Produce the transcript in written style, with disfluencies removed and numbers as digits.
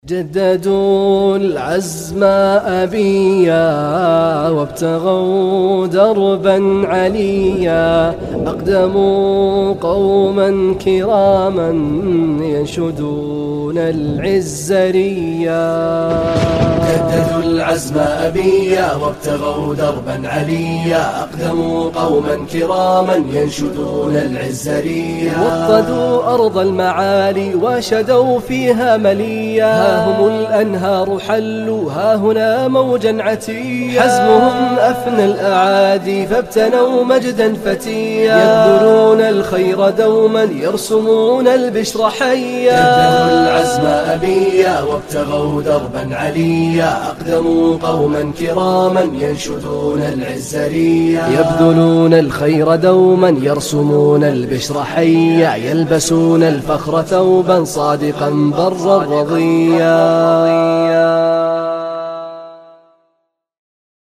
جددوا العزم أبيا وابتغوا دربا عليا، أقدموا قوما كراما ينشدون العز ريا. جددوا العزم أبيا وابتغوا دربا عليا، أقدموا قوما كراما ينشدون العز ريا. وطدوا أرض المعالي وشدوا فيها مليا، هم الأنهار حلوا ها هنا موجا عتيا، حزمهم أفنى الأعادي فابتنوا مجدا فتيا، يبذلون الخير دوما يرسمون البشر حيا. جددوا العزم أبيا وابتغوا دربا عليا، أقدموا قوما كراما ينشدون العز ريا. يبذلون الخير دوما يرسمون البشر حيا، يلبسون الفخر ثوبا صادقا برا رضيا.